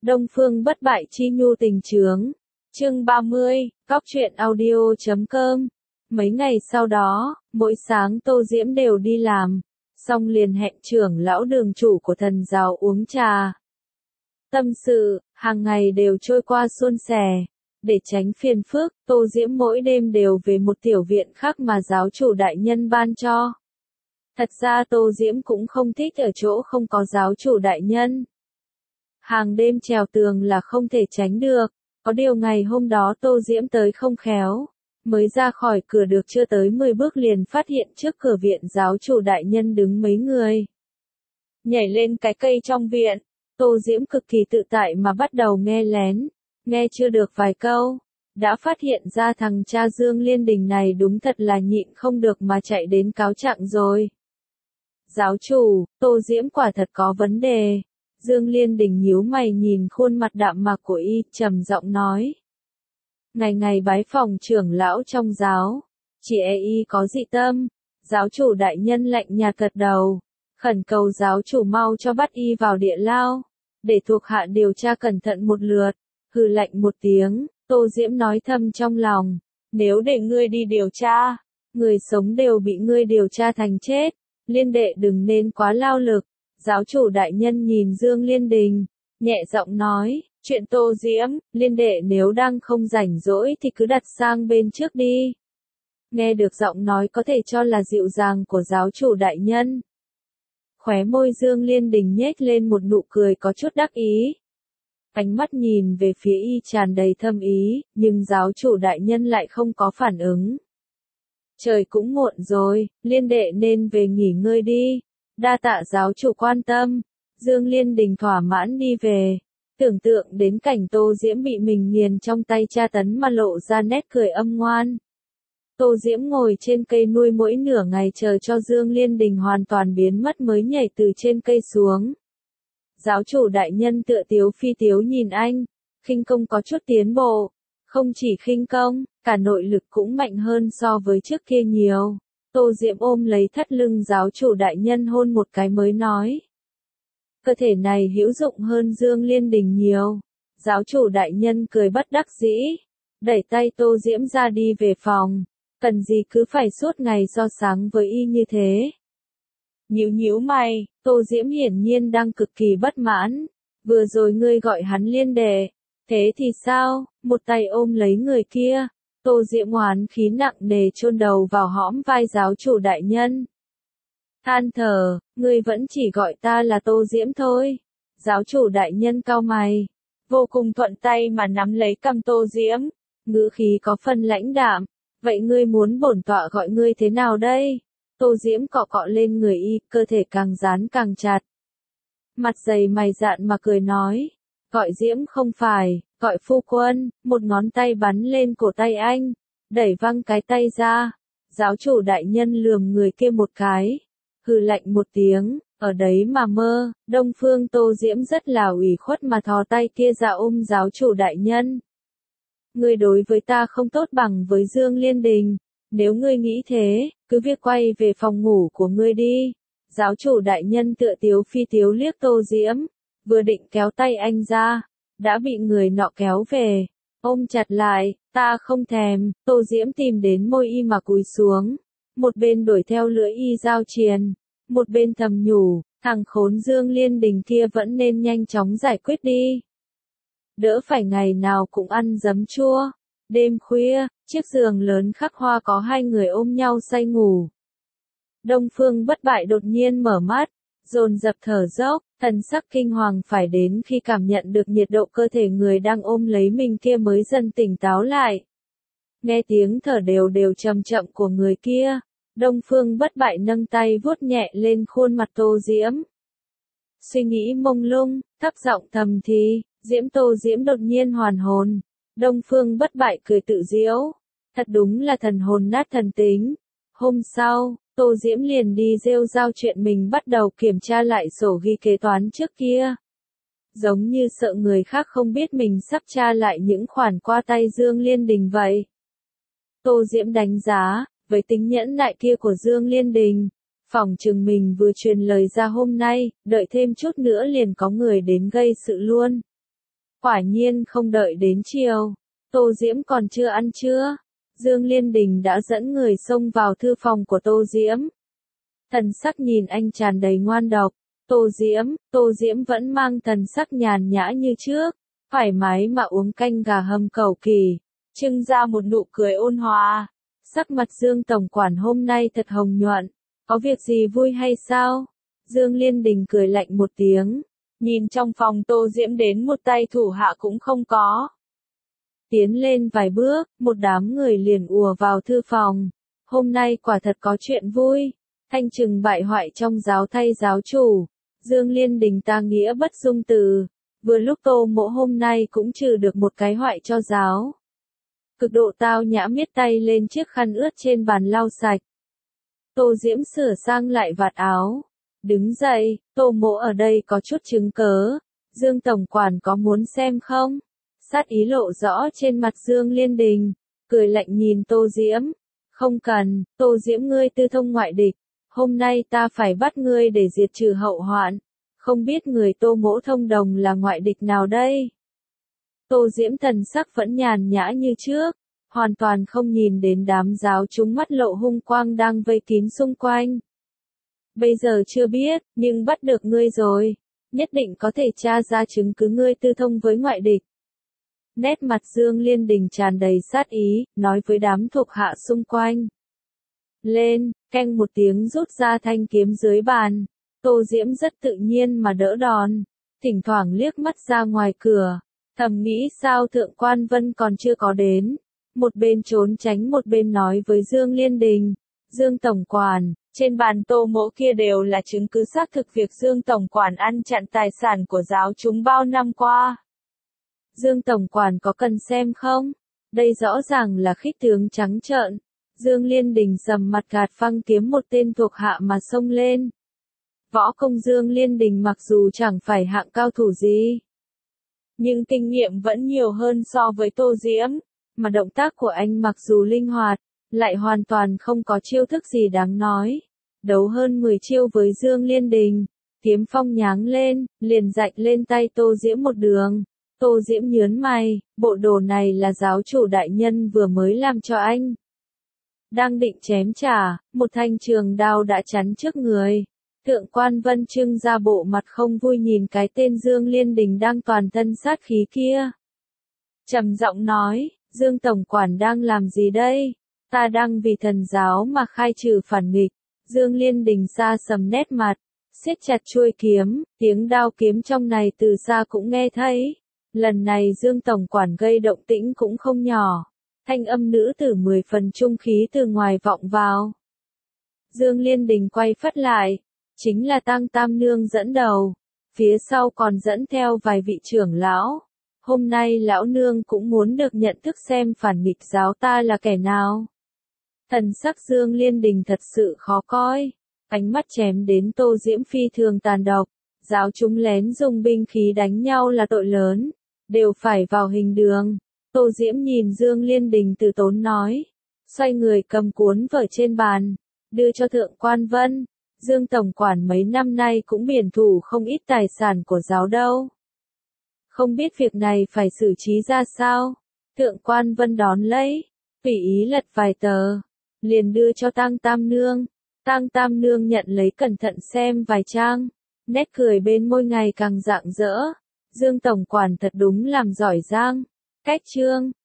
Đông Phương bất bại chi nhu tình chướng. Chương 30, Cóc truyện audio.com. Mấy ngày sau đó, mỗi sáng Tô Diễm đều đi làm, xong liền hẹn trưởng lão đường chủ của thần giáo uống trà. Tâm sự, hàng ngày đều trôi qua suôn sẻ. Để tránh phiền phức, Tô Diễm mỗi đêm đều về một tiểu viện khác mà giáo chủ đại nhân ban cho. Thật ra Tô Diễm cũng không thích ở chỗ không có giáo chủ đại nhân. Hàng đêm trèo tường là không thể tránh được, có điều ngày hôm đó Tô Diễm tới không khéo, mới ra khỏi cửa được chưa tới 10 bước liền phát hiện trước cửa viện giáo chủ đại nhân đứng mấy người. Nhảy lên cái cây trong viện, Tô Diễm cực kỳ tự tại mà bắt đầu nghe lén, nghe chưa được vài câu, đã phát hiện ra thằng cha Dương Liên Đình này đúng thật là nhịn không được mà chạy đến cáo trạng rồi. Giáo chủ, Tô Diễm quả thật có vấn đề. Dương Liên Đình nhíu mày nhìn khuôn mặt đạm mạc của y, trầm giọng nói. Ngày ngày bái phòng trưởng lão trong giáo, chỉ e y có dị tâm. Giáo chủ đại nhân lạnh nhạt gật đầu, khẩn cầu giáo chủ mau cho bắt y vào địa lao, để thuộc hạ điều tra cẩn thận một lượt. Hừ lạnh một tiếng, Tô Diễm nói thầm trong lòng, nếu để ngươi đi điều tra, người sống đều bị ngươi điều tra thành chết, Liên đệ đừng nên quá lao lực. Giáo chủ đại nhân nhìn Dương Liên Đình, nhẹ giọng nói, chuyện Tô Diễm, Liên đệ nếu đang không rảnh rỗi thì cứ đặt sang bên trước đi. Nghe được giọng nói có thể cho là dịu dàng của giáo chủ đại nhân. Khóe môi Dương Liên Đình nhếch lên một nụ cười có chút đắc ý. Ánh mắt nhìn về phía y tràn đầy thâm ý, nhưng giáo chủ đại nhân lại không có phản ứng. Trời cũng muộn rồi, Liên đệ nên về nghỉ ngơi đi. Đa tạ giáo chủ quan tâm. Dương Liên Đình thỏa mãn đi về. Tưởng tượng đến cảnh Tô Diễm bị mình nghiền trong tay tra tấn mà lộ ra nét cười âm ngoan. Tô Diễm ngồi trên cây nuôi muỗi nửa ngày chờ cho Dương Liên Đình hoàn toàn biến mất mới nhảy từ trên cây xuống. Giáo chủ đại nhân tựa tiếu phi tiếu nhìn anh, khinh công có chút tiến bộ. Không chỉ khinh công, cả nội lực cũng mạnh hơn so với trước kia nhiều. Tô Diễm ôm lấy thắt lưng giáo chủ đại nhân hôn một cái mới nói. Cơ thể này hữu dụng hơn Dương Liên Đình nhiều. Giáo chủ đại nhân cười bất đắc dĩ, đẩy tay Tô Diễm ra đi về phòng. Cần gì cứ phải suốt ngày so sánh với y như thế. Nhíu mày, Tô Diễm hiển nhiên đang cực kỳ bất mãn. Vừa rồi ngươi gọi hắn Liên đệ, thế thì sao? Một tay ôm lấy người kia. Tô Diễm oán khí nặng nề chôn đầu vào hõm vai giáo chủ đại nhân. Than thở, ngươi vẫn chỉ gọi ta là Tô Diễm thôi. Giáo chủ đại nhân cau mày, vô cùng thuận tay mà nắm lấy cằm Tô Diễm, ngữ khí có phần lãnh đạm. Vậy ngươi muốn bổn tọa gọi ngươi thế nào đây? Tô Diễm cọ cọ lên người y, cơ thể càng dán càng chặt. Mặt dày mày dạn mà cười nói, gọi Diễm không phải, gọi phu quân. Một ngón tay bắn lên cổ tay anh, đẩy văng cái tay ra. Giáo chủ đại nhân lườm người kia một cái, hừ lạnh một tiếng, ở đấy mà mơ. Đông Phương Tô Diễm rất là ủy khuất mà thò tay kia ra ôm giáo chủ đại nhân. Ngươi đối với ta không tốt bằng với Dương Liên Đình, nếu ngươi nghĩ thế, cứ việc quay về phòng ngủ của ngươi đi. Giáo chủ đại nhân tựa tiếu phi tiếu liếc Tô Diễm, vừa định kéo tay anh ra, đã bị người nọ kéo về, ôm chặt lại. Ta không thèm. Tô Diễm tìm đến môi y mà cúi xuống, một bên đuổi theo lưỡi y giao triền, một bên thầm nhủ, thằng khốn Dương Liên Đình kia vẫn nên nhanh chóng giải quyết đi, đỡ phải ngày nào cũng ăn giấm chua. Đêm khuya, chiếc giường lớn khắc hoa có hai người ôm nhau say ngủ. Đông Phương bất bại đột nhiên mở mắt, dồn dập thở dốc, thần sắc kinh hoàng phải đến khi cảm nhận được nhiệt độ cơ thể người đang ôm lấy mình kia mới dần tỉnh táo lại. Nghe tiếng thở đều đều chậm chậm của người kia, Đông Phương bất bại nâng tay vuốt nhẹ lên khuôn mặt Tô Diễm. Suy nghĩ mông lung, thấp giọng thầm thì, Tô Diễm đột nhiên hoàn hồn. Đông Phương bất bại cười tự giễu, thật đúng là thần hồn nát thần tính. Hôm sau, Tô Diễm liền đi rêu rao chuyện mình bắt đầu kiểm tra lại sổ ghi kế toán trước kia. Giống như sợ người khác không biết mình sắp tra lại những khoản qua tay Dương Liên Đình vậy. Tô Diễm đánh giá, với tính nhẫn nại kia của Dương Liên Đình, phỏng chừng mình vừa truyền lời ra hôm nay, đợi thêm chút nữa liền có người đến gây sự luôn. Quả nhiên không đợi đến chiều, Tô Diễm còn chưa ăn trưa, Dương Liên Đình đã dẫn người xông vào thư phòng của Tô Diễm. Thần sắc nhìn anh tràn đầy ngoan độc, Tô Diễm vẫn mang thần sắc nhàn nhã như trước, thoải mái mà uống canh gà hầm cầu kỳ, trưng ra một nụ cười ôn hòa. Sắc mặt Dương tổng quản hôm nay thật hồng nhuận, có việc gì vui hay sao? Dương Liên Đình cười lạnh một tiếng, nhìn trong phòng Tô Diễm đến một tay thủ hạ cũng không có. Tiến lên vài bước, một đám người liền ùa vào thư phòng. Hôm nay quả thật có chuyện vui, thanh trừng bại hoại trong giáo thay giáo chủ. Dương Liên Đình ta nghĩa bất dung từ, vừa lúc Tô Mỗ hôm nay cũng trừ được một cái hoại cho giáo. Cực độ tao nhã miết tay lên chiếc khăn ướt trên bàn lau sạch. Tô Diễm sửa sang lại vạt áo, đứng dậy, Tô Mỗ ở đây có chút chứng cớ, Dương tổng quản có muốn xem không? Sát ý lộ rõ trên mặt Dương Liên Đình, cười lạnh nhìn Tô Diễm. Không cần, Tô Diễm ngươi tư thông ngoại địch, hôm nay ta phải bắt ngươi để diệt trừ hậu hoạn. Không biết người Tô Mỗ thông đồng là ngoại địch nào đây? Tô Diễm thần sắc vẫn nhàn nhã như trước, hoàn toàn không nhìn đến đám giáo chúng mắt lộ hung quang đang vây kín xung quanh. Bây giờ chưa biết, nhưng bắt được ngươi rồi, nhất định có thể tra ra chứng cứ ngươi tư thông với ngoại địch. Nét mặt Dương Liên Đình tràn đầy sát ý, nói với đám thuộc hạ xung quanh. Lên, keng một tiếng rút ra thanh kiếm dưới bàn, Tô Diễm rất tự nhiên mà đỡ đòn, thỉnh thoảng liếc mắt ra ngoài cửa, thầm nghĩ sao Thượng Quan Vân còn chưa có đến. Một bên trốn tránh một bên nói với Dương Liên Đình, Dương tổng quản, trên bàn Tô Mỗ kia đều là chứng cứ xác thực việc Dương tổng quản ăn chặn tài sản của giáo chúng bao năm qua. Dương tổng quản có cần xem không? Đây rõ ràng là khích tướng trắng trợn. Dương Liên Đình sầm mặt gạt phăng kiếm một tên thuộc hạ mà xông lên. Võ công Dương Liên Đình mặc dù chẳng phải hạng cao thủ gì, nhưng kinh nghiệm vẫn nhiều hơn so với Tô Diễm, mà động tác của anh mặc dù linh hoạt, lại hoàn toàn không có chiêu thức gì đáng nói. Đấu hơn 10 chiêu với Dương Liên Đình, kiếm phong nháng lên, liền rạch lên tay Tô Diễm một đường. Tô Diễm nhớn mày, bộ đồ này là giáo chủ đại nhân vừa mới làm cho anh. Đang định chém trả, một thanh trường đao đã chắn trước người. Thượng Quan Vân trưng ra bộ mặt không vui nhìn cái tên Dương Liên Đình đang toàn thân sát khí kia. Trầm giọng nói, Dương tổng quản đang làm gì đây? Ta đang vì thần giáo mà khai trừ phản nghịch. Dương Liên Đình xa sầm nét mặt, siết chặt chuôi kiếm, tiếng đao kiếm trong này từ xa cũng nghe thấy. Lần này Dương tổng quản gây động tĩnh cũng không nhỏ. Thanh âm nữ tử 10 phần trung khí từ ngoài vọng vào. Dương Liên Đình quay phắt lại, chính là Tang Tam Nương dẫn đầu, phía sau còn dẫn theo vài vị trưởng lão. Hôm nay lão nương cũng muốn được nhận thức xem phản nghịch giáo ta là kẻ nào. Thần sắc Dương Liên Đình thật sự khó coi, ánh mắt chém đến Tô Diễm phi thường tàn độc. Giáo chúng lén dùng binh khí đánh nhau là tội lớn, đều phải vào hình đường. Tô Diễm nhìn Dương Liên Đình từ tốn nói, xoay người cầm cuốn vở trên bàn, đưa cho Thượng Quan Vân. Dương tổng quản mấy năm nay cũng biển thủ không ít tài sản của giáo đâu. Không biết việc này phải xử trí ra sao? Thượng Quan Vân đón lấy, tùy ý lật vài tờ, liền đưa cho Tang Tam Nương. Tang Tam Nương nhận lấy cẩn thận xem vài trang, nét cười bên môi ngày càng rạng rỡ. Dương tổng quản thật đúng làm giỏi giang. Cách chương